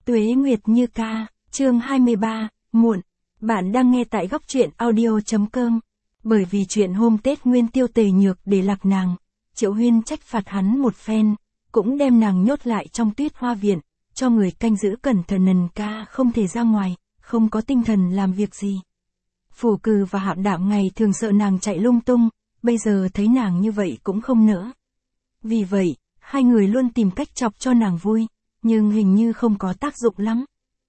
Tuế Nguyệt Như Ca, chương 23, muộn. Bạn đang nghe tại góc truyện audio.com. Bởi vì chuyện hôm Tết Nguyên Tiêu Tề Nhược để lạc nàng, Triệu Huyên trách phạt hắn một phen, cũng đem nàng nhốt lại trong Tuyết Hoa Viện, cho người canh giữ cẩn thận nần ca không thể ra ngoài, không có tinh thần làm việc gì. Phù Cừ và Hạo Đạm ngày thường sợ nàng chạy lung tung, bây giờ thấy nàng như vậy cũng không nỡ. Vì vậy, hai người luôn tìm cách chọc cho nàng vui, nhưng hình như không có tác dụng lắm.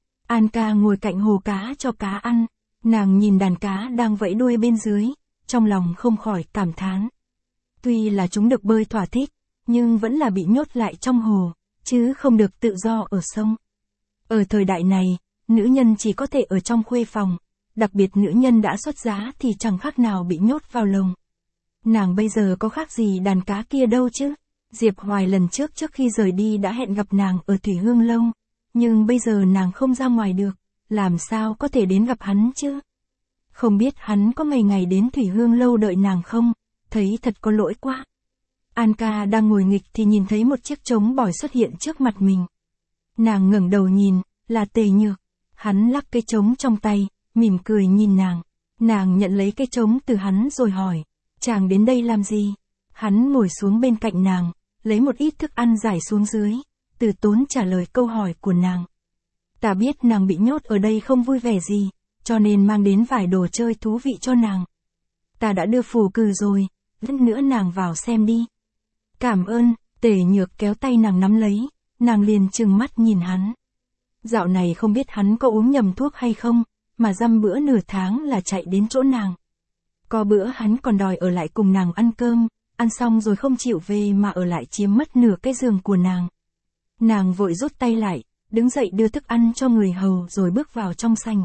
An ca ngồi cạnh hồ cá cho cá ăn, nàng nhìn đàn cá đang vẫy đuôi bên dưới, trong lòng không khỏi cảm thán. Tuy là chúng được bơi thỏa thích, nhưng vẫn là bị nhốt lại trong hồ, chứ không được tự do ở sông. Ở thời đại này, nữ nhân chỉ có thể ở trong khuê phòng, đặc biệt nữ nhân đã xuất giá thì chẳng khác nào bị nhốt vào lồng. Nàng bây giờ có khác gì đàn cá kia đâu chứ. Diệp Hoài lần trước khi rời đi đã hẹn gặp nàng ở Thủy Hương Lâu, nhưng bây giờ nàng không ra ngoài được, làm sao có thể đến gặp hắn chứ? Không biết hắn có ngày đến Thủy Hương Lâu đợi nàng không, thấy thật có lỗi quá. An ca đang ngồi nghịch thì nhìn thấy một chiếc trống bỏi xuất hiện trước mặt mình. Nàng ngẩng đầu nhìn, là Tề Nhược. Hắn lắc cây trống trong tay, mỉm cười nhìn nàng. Nàng nhận lấy cây trống từ hắn rồi hỏi, chàng đến đây làm gì? Hắn ngồi xuống bên cạnh nàng, lấy một ít thức ăn rải xuống dưới, từ tốn trả lời câu hỏi của nàng. Ta biết nàng bị nhốt ở đây không vui vẻ gì, cho nên mang đến vài đồ chơi thú vị cho nàng. Ta đã đưa Phù Cừ rồi, lát nữa nàng vào xem đi. Cảm ơn. Tề Nhược kéo tay nàng nắm lấy, nàng liền trừng mắt nhìn hắn. Dạo này không biết hắn có uống nhầm thuốc hay không, mà dăm bữa nửa tháng là chạy đến chỗ nàng. Có bữa hắn còn đòi ở lại cùng nàng ăn cơm, ăn xong rồi không chịu về mà ở lại chiếm mất nửa cái giường của nàng. Nàng vội rút tay lại, đứng dậy đưa thức ăn cho người hầu rồi bước vào trong sảnh.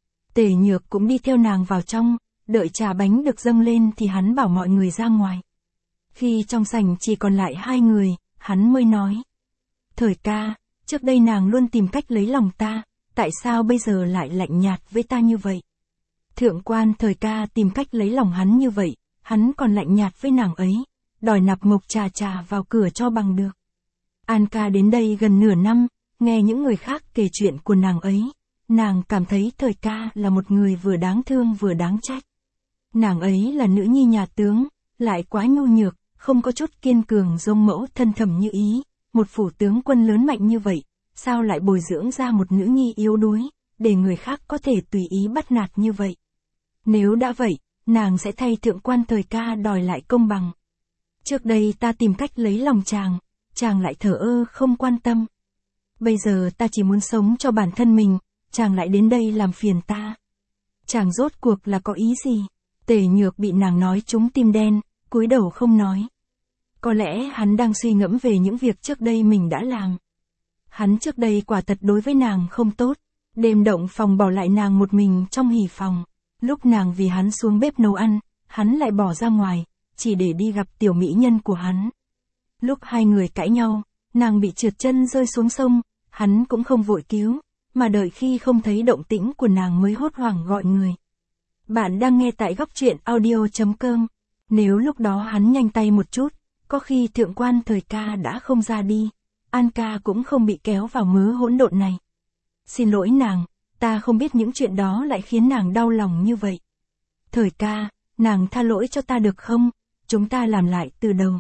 Tề Nhược cũng đi theo nàng vào trong, đợi trà bánh được dâng lên thì hắn bảo mọi người ra ngoài. Khi trong sảnh chỉ còn lại hai người, hắn mới nói. Thời ca, trước đây nàng luôn tìm cách lấy lòng ta, tại sao bây giờ lại lạnh nhạt với ta như vậy? Thượng quan Thời ca tìm cách lấy lòng hắn như vậy, hắn còn lạnh nhạt với nàng ấy, đòi nạp Mộc Trà vào cửa cho bằng được. An ca đến đây gần nửa năm, nghe những người khác kể chuyện của nàng ấy, nàng cảm thấy Thời ca là một người vừa đáng thương vừa đáng trách. Nàng ấy là nữ nhi nhà tướng, lại quá nhu nhược, không có chút kiên cường giống mẫu thân Thẩm Như Ý, một phủ tướng quân lớn mạnh như vậy, sao lại bồi dưỡng ra một nữ nhi yếu đuối, để người khác có thể tùy ý bắt nạt như vậy. Nếu đã vậy, nàng sẽ thay thượng quan Thời ca đòi lại công bằng. Trước đây ta tìm cách lấy lòng chàng lại thờ ơ không quan tâm. Bây giờ ta chỉ muốn sống cho bản thân mình, chàng lại đến đây làm phiền ta. Chàng rốt cuộc là có ý gì? Tề Nhược bị nàng nói trúng tim đen, cúi đầu không nói. Có lẽ hắn đang suy ngẫm về những việc trước đây mình đã làm. Hắn trước đây quả thật đối với nàng không tốt, đêm động phòng bỏ lại nàng một mình trong hỉ phòng. Lúc nàng vì hắn xuống bếp nấu ăn, hắn lại bỏ ra ngoài, chỉ để đi gặp tiểu mỹ nhân của hắn. Lúc hai người cãi nhau, nàng bị trượt chân rơi xuống sông, hắn cũng không vội cứu, mà đợi khi không thấy động tĩnh của nàng mới hốt hoảng gọi người. Bạn đang nghe tại góc truyện audio.com. Nếu lúc đó hắn nhanh tay một chút, có khi thượng quan Thời ca đã không ra đi, An ca cũng không bị kéo vào mớ hỗn độn này. Xin lỗi nàng, ta không biết những chuyện đó lại khiến nàng đau lòng như vậy. Thời ca, nàng tha lỗi cho ta được không? Chúng ta làm lại từ đầu.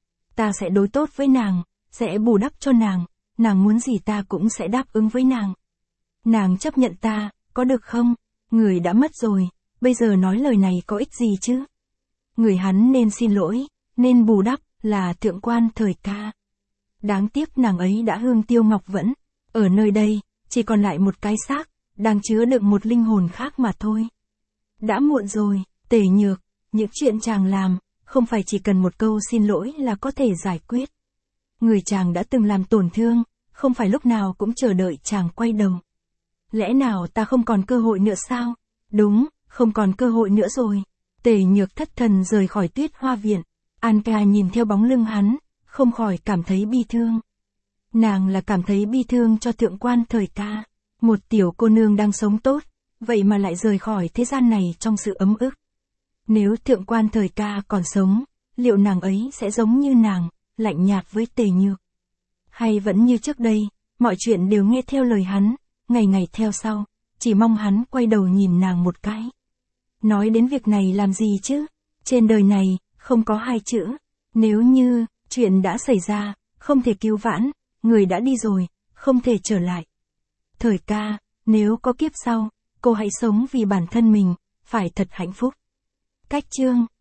Ta sẽ đối tốt với nàng, sẽ bù đắp cho nàng muốn gì ta cũng sẽ đáp ứng với nàng. Nàng chấp nhận ta, có được không? Người đã mất rồi, bây giờ nói lời này có ích gì chứ? Người hắn nên xin lỗi, nên bù đắp, là thượng quan Thời ca. Đáng tiếc nàng ấy đã hương tiêu ngọc vẫn, ở nơi đây, chỉ còn lại một cái xác, đang chứa đựng một linh hồn khác mà thôi. Đã muộn rồi, Tề Nhược, những chuyện chàng làm, không phải chỉ cần một câu xin lỗi là có thể giải quyết. Người chàng đã từng làm tổn thương, không phải lúc nào cũng chờ đợi chàng quay đầu. Lẽ nào ta không còn cơ hội nữa sao? Đúng, không còn cơ hội nữa rồi. Tề Nhược thất thần rời khỏi Tuyết Hoa Viện. An ca nhìn theo bóng lưng hắn, không khỏi cảm thấy bi thương. Nàng là cảm thấy bi thương cho thượng quan Thời ca. Một tiểu cô nương đang sống tốt, vậy mà lại rời khỏi thế gian này trong sự ấm ức. Nếu thượng quan Thời ca còn sống, liệu nàng ấy sẽ giống như nàng, lạnh nhạt với Tề Nhược? Hay vẫn như trước đây, mọi chuyện đều nghe theo lời hắn, ngày ngày theo sau, chỉ mong hắn quay đầu nhìn nàng một cái. Nói đến việc này làm gì chứ? Trên đời này, không có hai chữ. Nếu như, chuyện đã xảy ra, không thể cứu vãn, người đã đi rồi, không thể trở lại. Thời ca, nếu có kiếp sau, cô hãy sống vì bản thân mình, phải thật hạnh phúc. Cách chương